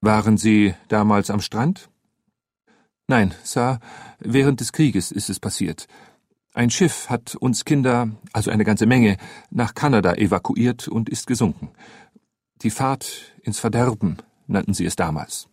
Waren Sie damals am Strand? Nein, Sir, während des Krieges ist es passiert. Ein Schiff hat uns Kinder, also eine ganze Menge, nach Kanada evakuiert und ist gesunken. Die Fahrt ins Verderben nannten sie es damals.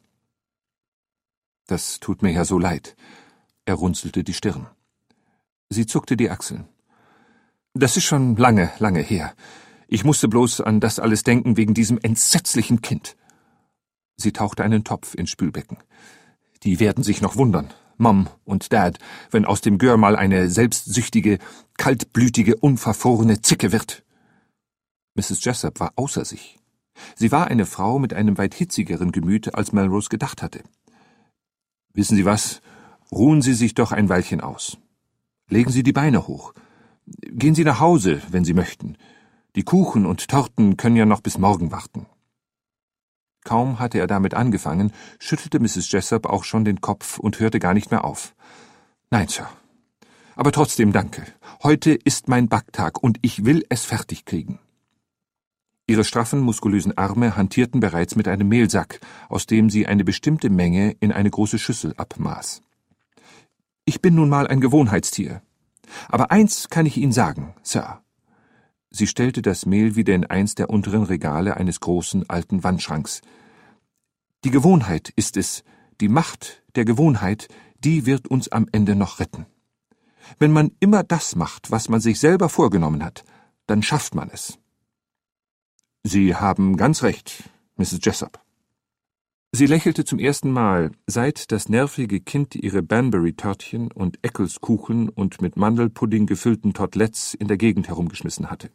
Das tut mir ja so leid. Er runzelte die Stirn. Sie zuckte die Achseln. Das ist schon lange, lange her. Ich musste bloß an das alles denken wegen diesem entsetzlichen Kind. Sie tauchte einen Topf ins Spülbecken. Die werden sich noch wundern, Mom und Dad, wenn aus dem Gör mal eine selbstsüchtige, kaltblütige, unverfrorene Zicke wird. Mrs. Jessup war außer sich. Sie war eine Frau mit einem weit hitzigeren Gemüt, als Melrose gedacht hatte. Wissen Sie was? Ruhen Sie sich doch ein Weilchen aus. Legen Sie die Beine hoch. Gehen Sie nach Hause, wenn Sie möchten. Die Kuchen und Torten können ja noch bis morgen warten. Kaum hatte er damit angefangen, schüttelte Mrs. Jessup auch schon den Kopf und hörte gar nicht mehr auf. Nein, Sir. Aber trotzdem danke. Heute ist mein Backtag und ich will es fertig kriegen. Ihre straffen, muskulösen Arme hantierten bereits mit einem Mehlsack, aus dem sie eine bestimmte Menge in eine große Schüssel abmaß. Ich bin nun mal ein Gewohnheitstier. Aber eins kann ich Ihnen sagen, Sir. Sie stellte das Mehl wieder in eins der unteren Regale eines großen, alten Wandschranks. Die Gewohnheit ist es, die Macht der Gewohnheit, die wird uns am Ende noch retten. Wenn man immer das macht, was man sich selber vorgenommen hat, dann schafft man es. Sie haben ganz recht, Mrs. Jessup. Sie lächelte zum ersten Mal, seit das nervige Kind ihre Banbury-Törtchen und Eccles-Kuchen und mit Mandelpudding gefüllten Totelettes in der Gegend herumgeschmissen hatte.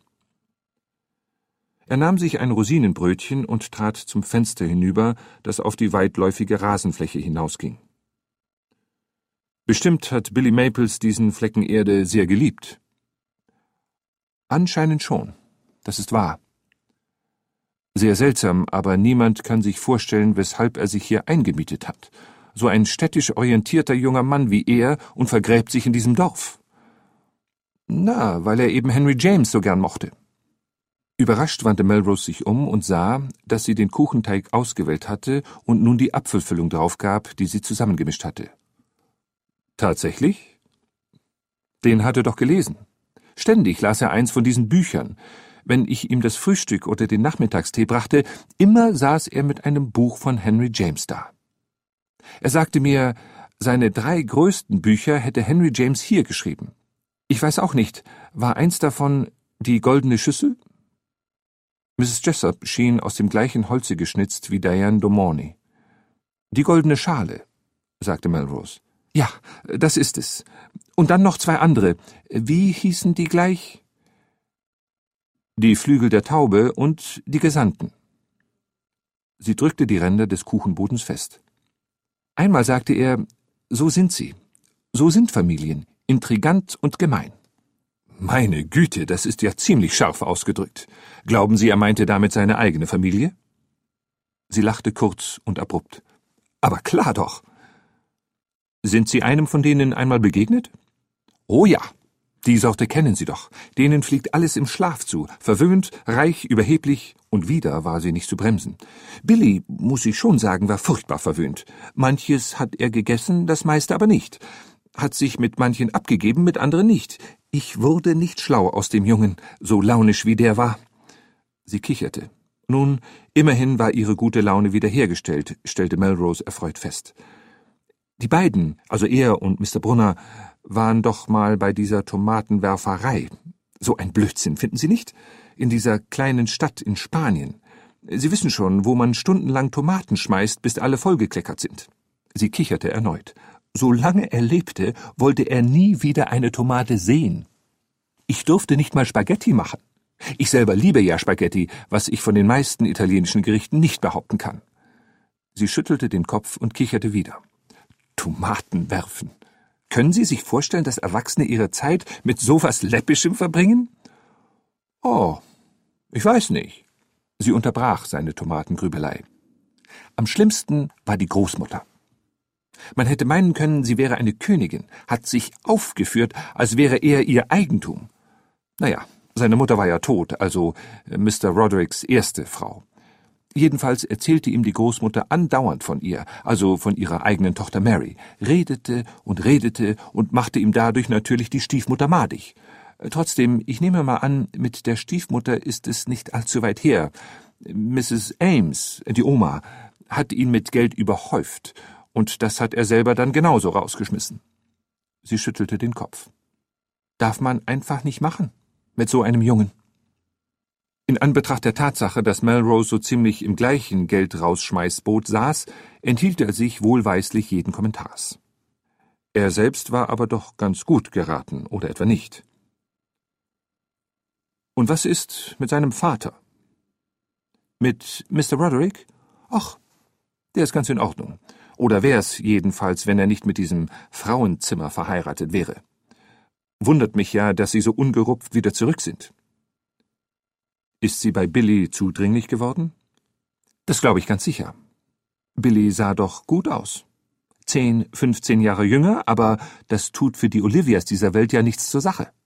Er nahm sich ein Rosinenbrötchen und trat zum Fenster hinüber, das auf die weitläufige Rasenfläche hinausging. Bestimmt hat Billy Maples diesen Flecken Erde sehr geliebt. Anscheinend schon, das ist wahr. Sehr seltsam, aber niemand kann sich vorstellen, weshalb er sich hier eingemietet hat. So ein städtisch orientierter junger Mann wie er und vergräbt sich in diesem Dorf. Na, weil er eben Henry James so gern mochte. Überrascht wandte Melrose sich um und sah, dass sie den Kuchenteig ausgewählt hatte und nun die Apfelfüllung draufgab, die sie zusammengemischt hatte. Tatsächlich? Den hat er doch gelesen. Ständig las er eins von diesen Büchern. Wenn ich ihm das Frühstück oder den Nachmittagstee brachte, immer saß er mit einem Buch von Henry James da. Er sagte mir, seine 3 größten Bücher hätte Henry James hier geschrieben. Ich weiß auch nicht, war eins davon die goldene Schüssel? Mrs. Jessup schien aus dem gleichen Holze geschnitzt wie Diane Dumorney. Die goldene Schale, sagte Melrose. Ja, das ist es. Und dann noch 2 andere. Wie hießen die gleich? Die Flügel der Taube und die Gesandten. Sie drückte die Ränder des Kuchenbodens fest. Einmal sagte er, so sind sie. So sind Familien, intrigant und gemein. Meine Güte, das ist ja ziemlich scharf ausgedrückt. Glauben Sie, er meinte damit seine eigene Familie? Sie lachte kurz und abrupt. Aber klar doch. Sind Sie einem von denen einmal begegnet? Oh ja. Die Sorte kennen Sie doch. Denen fliegt alles im Schlaf zu. Verwöhnt, reich, überheblich. Und wieder war sie nicht zu bremsen. Billy, muss ich schon sagen, war furchtbar verwöhnt. Manches hat er gegessen, das meiste aber nicht. Hat sich mit manchen abgegeben, mit anderen nicht. Ich wurde nicht schlau aus dem Jungen, so launisch wie der war. Sie kicherte. Nun, immerhin war ihre gute Laune wiederhergestellt, stellte Melrose erfreut fest. Die beiden, also er und Mr. Brunner, waren doch mal bei dieser Tomatenwerferei. So ein Blödsinn, finden Sie nicht? In dieser kleinen Stadt in Spanien. Sie wissen schon, wo man stundenlang Tomaten schmeißt, bis alle vollgekleckert sind. Sie kicherte erneut. Solange er lebte, wollte er nie wieder eine Tomate sehen. Ich durfte nicht mal Spaghetti machen. Ich selber liebe ja Spaghetti, was ich von den meisten italienischen Gerichten nicht behaupten kann. Sie schüttelte den Kopf und kicherte wieder. Tomaten werfen. Können Sie sich vorstellen, dass Erwachsene ihre Zeit mit sowas Läppischem verbringen? Oh, ich weiß nicht. Sie unterbrach seine Tomatengrübelei. Am schlimmsten war die Großmutter. Man hätte meinen können, sie wäre eine Königin, hat sich aufgeführt, als wäre er ihr Eigentum. Naja, seine Mutter war ja tot, also Mr. Rodericks erste Frau. Jedenfalls erzählte ihm die Großmutter andauernd von ihr, also von ihrer eigenen Tochter Mary, redete und machte ihm dadurch natürlich die Stiefmutter madig. Trotzdem, ich nehme mal an, mit der Stiefmutter ist es nicht allzu weit her. Mrs. Ames, die Oma, hat ihn mit Geld überhäuft, und das hat er selber dann genauso rausgeschmissen. Sie schüttelte den Kopf. Darf man einfach nicht machen, mit so einem Jungen. In Anbetracht der Tatsache, dass Melrose so ziemlich im gleichen Geldrausschmeißboot saß, enthielt er sich wohlweislich jeden Kommentars. Er selbst war aber doch ganz gut geraten, oder etwa nicht? Und was ist mit seinem Vater? Mit Mr. Roderick? Ach, der ist ganz in Ordnung. Oder wär's jedenfalls, wenn er nicht mit diesem Frauenzimmer verheiratet wäre. Wundert mich ja, dass Sie so ungerupft wieder zurück sind. Ist sie bei Billy zudringlich geworden? Das glaube ich ganz sicher. Billy sah doch gut aus. 10, 15 Jahre jünger, aber das tut für die Olivias dieser Welt ja nichts zur Sache.